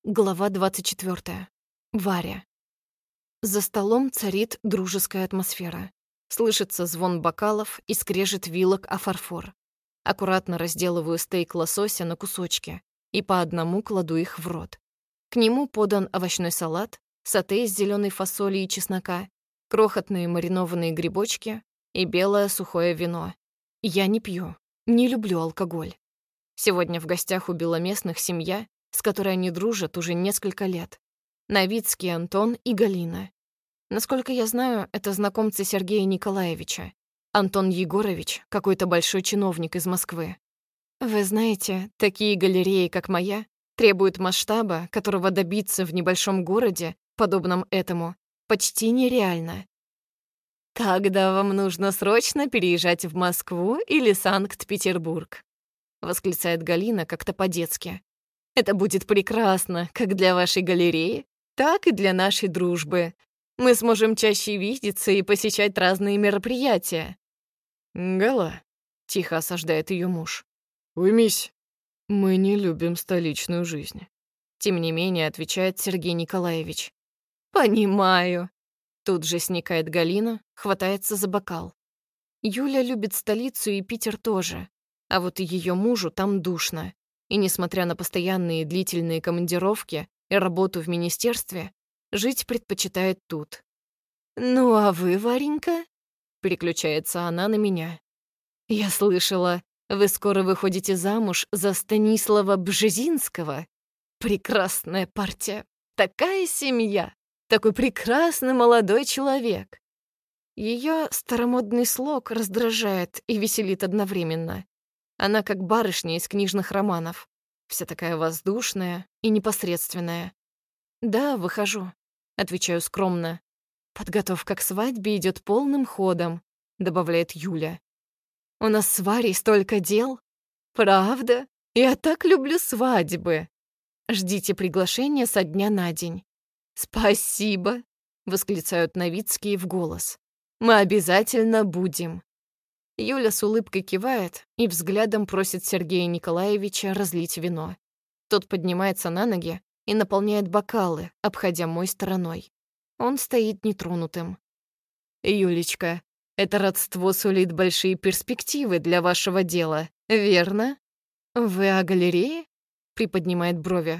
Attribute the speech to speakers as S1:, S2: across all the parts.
S1: Глава 24. Варя. За столом царит дружеская атмосфера. Слышится звон бокалов и скрежет вилок о фарфор. Аккуратно разделываю стейк лосося на кусочки и по одному кладу их в рот. К нему подан овощной салат, сате из зеленой фасоли и чеснока, крохотные маринованные грибочки и белое сухое вино. Я не пью, не люблю алкоголь. Сегодня в гостях у беломестных семья, с которой они дружат уже несколько лет. Новицкий Антон и Галина. Насколько я знаю, это знакомцы Сергея Николаевича. Антон Егорович — какой-то большой чиновник из Москвы. Вы знаете, такие галереи, как моя, требуют масштаба, которого добиться в небольшом городе, подобном этому, почти нереально. «Тогда вам нужно срочно переезжать в Москву или Санкт-Петербург», — восклицает Галина как-то по-детски. «Это будет прекрасно как для вашей галереи, так и для нашей дружбы. Мы сможем чаще видеться и посещать разные мероприятия».
S2: «Гала», — тихо осаждает ее муж, — «уймись. Мы не любим столичную жизнь».
S1: Тем не менее, отвечает Сергей Николаевич. «Понимаю». Тут же сникает Галина, хватается за бокал. Юля любит столицу и Питер тоже, а вот ее мужу там душно. И несмотря на постоянные длительные командировки и работу в министерстве, жить предпочитает тут. «Ну а вы, Варенька?» — переключается она на меня. «Я слышала, вы скоро выходите замуж за Станислава Бжезинского. Прекрасная партия, такая семья, такой прекрасный молодой человек». Ее старомодный слог раздражает и веселит одновременно. Она как барышня из книжных романов, вся такая воздушная и непосредственная. «Да, выхожу», — отвечаю скромно. «Подготовка к свадьбе идет полным ходом», — добавляет Юля. «У нас с Варей столько дел. Правда? Я так люблю свадьбы. Ждите приглашения со дня на день». «Спасибо», — восклицают Новицкие в голос. «Мы обязательно будем». Юля с улыбкой кивает и взглядом просит Сергея Николаевича разлить вино. Тот поднимается на ноги и наполняет бокалы, обходя мой стороной. Он стоит нетронутым. «Юлечка, это родство сулит большие перспективы для вашего дела, верно?» «Вы о галерее?» — приподнимает брови.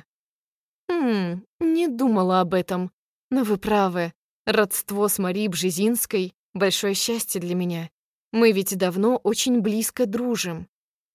S1: Не думала об этом. Но вы правы. Родство с Марией Бжезинской — большое счастье для меня. Мы ведь давно очень близко дружим.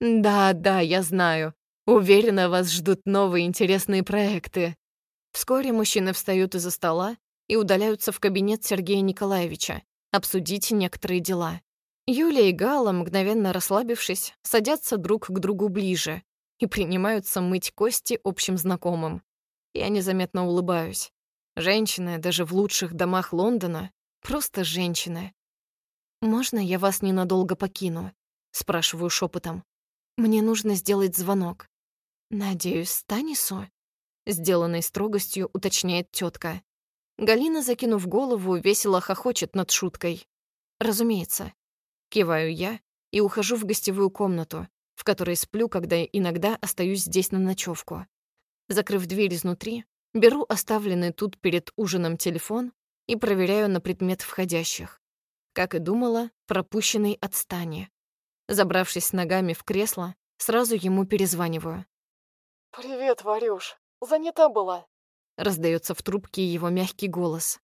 S1: Да, я знаю. Уверена, вас ждут новые интересные проекты». Вскоре мужчины встают из-за стола и удаляются в кабинет Сергея Николаевича обсудить некоторые дела. Юля и Гала, мгновенно расслабившись, садятся друг к другу ближе и принимаются мыть кости общим знакомым. Я незаметно улыбаюсь. Женщины, даже в лучших домах Лондона, просто женщины. «Можно я вас ненадолго покину?» — спрашиваю шепотом. «Мне нужно сделать звонок». «Надеюсь, Станису?» — сделанной строгостью уточняет тетка. Галина, закинув голову, весело хохочет над шуткой. «Разумеется». Киваю я и ухожу в гостевую комнату, в которой сплю, когда иногда остаюсь здесь на ночевку. Закрыв дверь изнутри, беру оставленный тут перед ужином телефон и проверяю на предмет входящих. Как и думала, пропущенный от Стани. Забравшись ногами в кресло, сразу ему перезваниваю.
S3: «Привет, Варюш. Занята была?»
S1: Раздается в трубке его мягкий голос.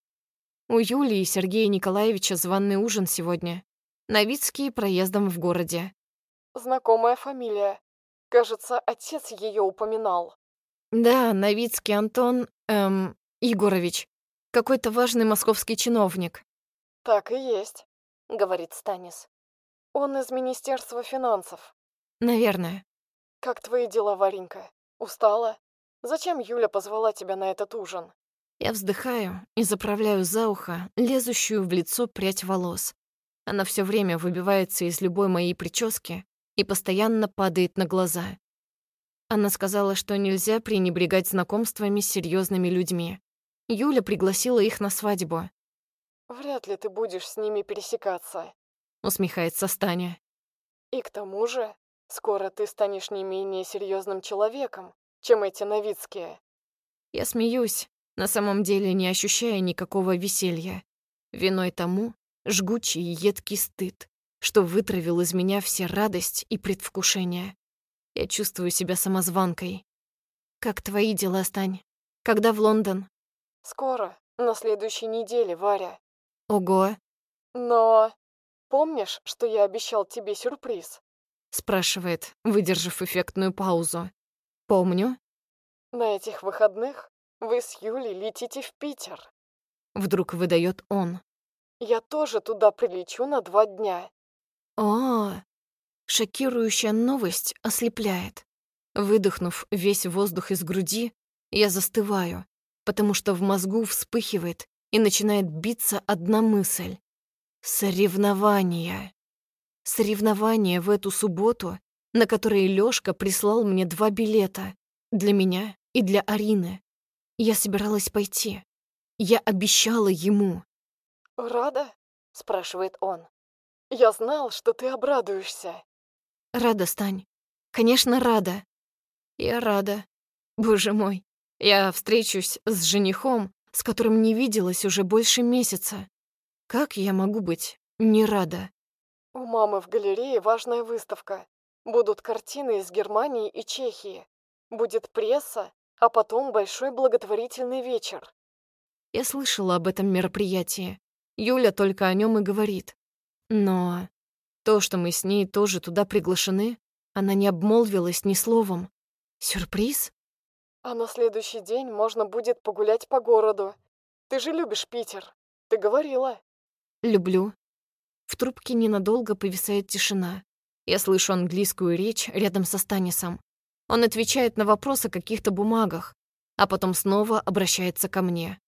S1: У Юлии и Сергея Николаевича званый ужин сегодня. Новицкие проездом в городе.
S3: Знакомая фамилия. Кажется, отец ее упоминал.
S1: Да, Новицкий Антон, Егорович. Какой-то важный московский чиновник.
S3: «Так и есть», — говорит Станис. «Он из Министерства финансов».
S1: Наверное.
S3: «Как твои дела, Варенька? Устала? Зачем Юля позвала тебя на этот ужин?»
S1: Я вздыхаю и заправляю за ухо лезущую в лицо прядь волос. Она все время выбивается из любой моей прически и постоянно падает на глаза. Она сказала, что нельзя пренебрегать знакомствами с серьезными людьми. Юля пригласила их на свадьбу.
S3: «Вряд ли ты будешь с ними пересекаться.
S1: Усмехается Таня.
S3: И к тому же, скоро ты станешь не менее серьезным человеком, чем эти Новицкие».
S1: Я смеюсь, на самом деле не ощущая никакого веселья. Виной тому жгучий и едкий стыд, что вытравил из меня все радость и предвкушение. Я чувствую себя самозванкой. «Как твои дела, Стань? Когда в Лондон?»
S3: Скоро, на следующей неделе, Варя.
S1: «Ого!»
S3: Но помнишь, что я обещал тебе сюрприз?
S1: Спрашивает, выдержав эффектную паузу. «Помню».
S3: На этих выходных вы с Юлей летите в Питер.
S1: Вдруг выдает он.
S3: Я тоже туда прилечу на 2 дня.
S1: О, шокирующая новость ослепляет. Выдохнув весь воздух из груди, я застываю, потому что в мозгу вспыхивает и начинает биться одна мысль. Соревнования. Соревнования в эту субботу, на которые Лёшка прислал мне 2 билета. Для меня и для Арины. Я собиралась пойти. Я обещала ему.
S3: «Рада?» — спрашивает он. «Я знал, что ты обрадуешься».
S1: Рада, Стань. Конечно, рада. Я рада. Боже мой, я встречусь с женихом, с которым не виделась уже больше месяца. Как я могу быть не рада?
S3: У мамы в галерее важная выставка. Будут картины из Германии и Чехии. Будет пресса, а потом большой благотворительный вечер.
S1: Я слышала об этом мероприятии. Юля только о нем и говорит. Но то, что мы с ней тоже туда приглашены, она не обмолвилась ни словом. Сюрприз?
S3: А на следующий день можно будет погулять по городу. Ты же любишь Питер. Ты говорила.
S1: Люблю. В трубке ненадолго повисает тишина. Я слышу английскую речь рядом со Станисом. Он отвечает на вопрос о каких-то бумагах, а потом снова обращается ко мне.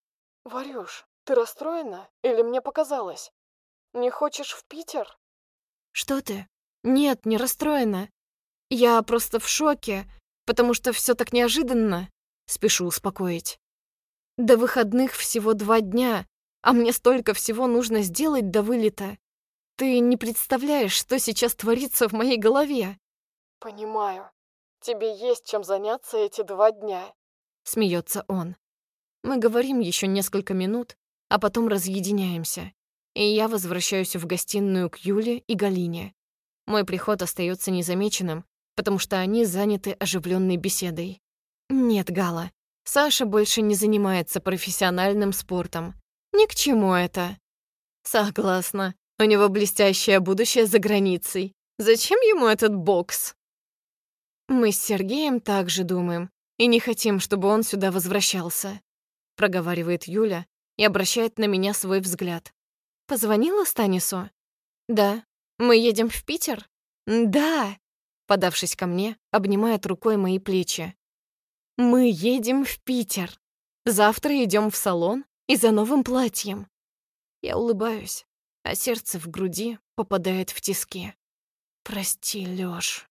S3: Варюш, ты расстроена? Или мне показалось? Не хочешь в Питер?
S1: Что ты? Нет, не расстроена. Я просто в шоке, потому что все так неожиданно. Спешу успокоить. До выходных всего 2 дня, а мне столько всего нужно сделать до вылета. Ты не представляешь, что сейчас творится в моей голове.
S3: Понимаю. Тебе есть чем заняться эти 2 дня.
S1: Смеется он. Мы говорим еще несколько минут, а потом разъединяемся. И я возвращаюсь в гостиную к Юле и Галине. Мой приход остается незамеченным, потому что они заняты оживленной беседой. Нет, Гала, Саша больше не занимается профессиональным спортом. Ни к чему это. Согласна. У него блестящее будущее за границей. Зачем ему этот бокс? Мы с Сергеем также думаем и не хотим, чтобы он сюда возвращался. Проговаривает Юля и обращает на меня свой взгляд. Позвонила Станису? Да. Мы едем в Питер? Да. Подавшись ко мне, обнимает рукой мои плечи. Мы едем в Питер. Завтра идем в салон и за новым платьем. Я улыбаюсь, а сердце в груди попадает в тиски. Прости, Лёш.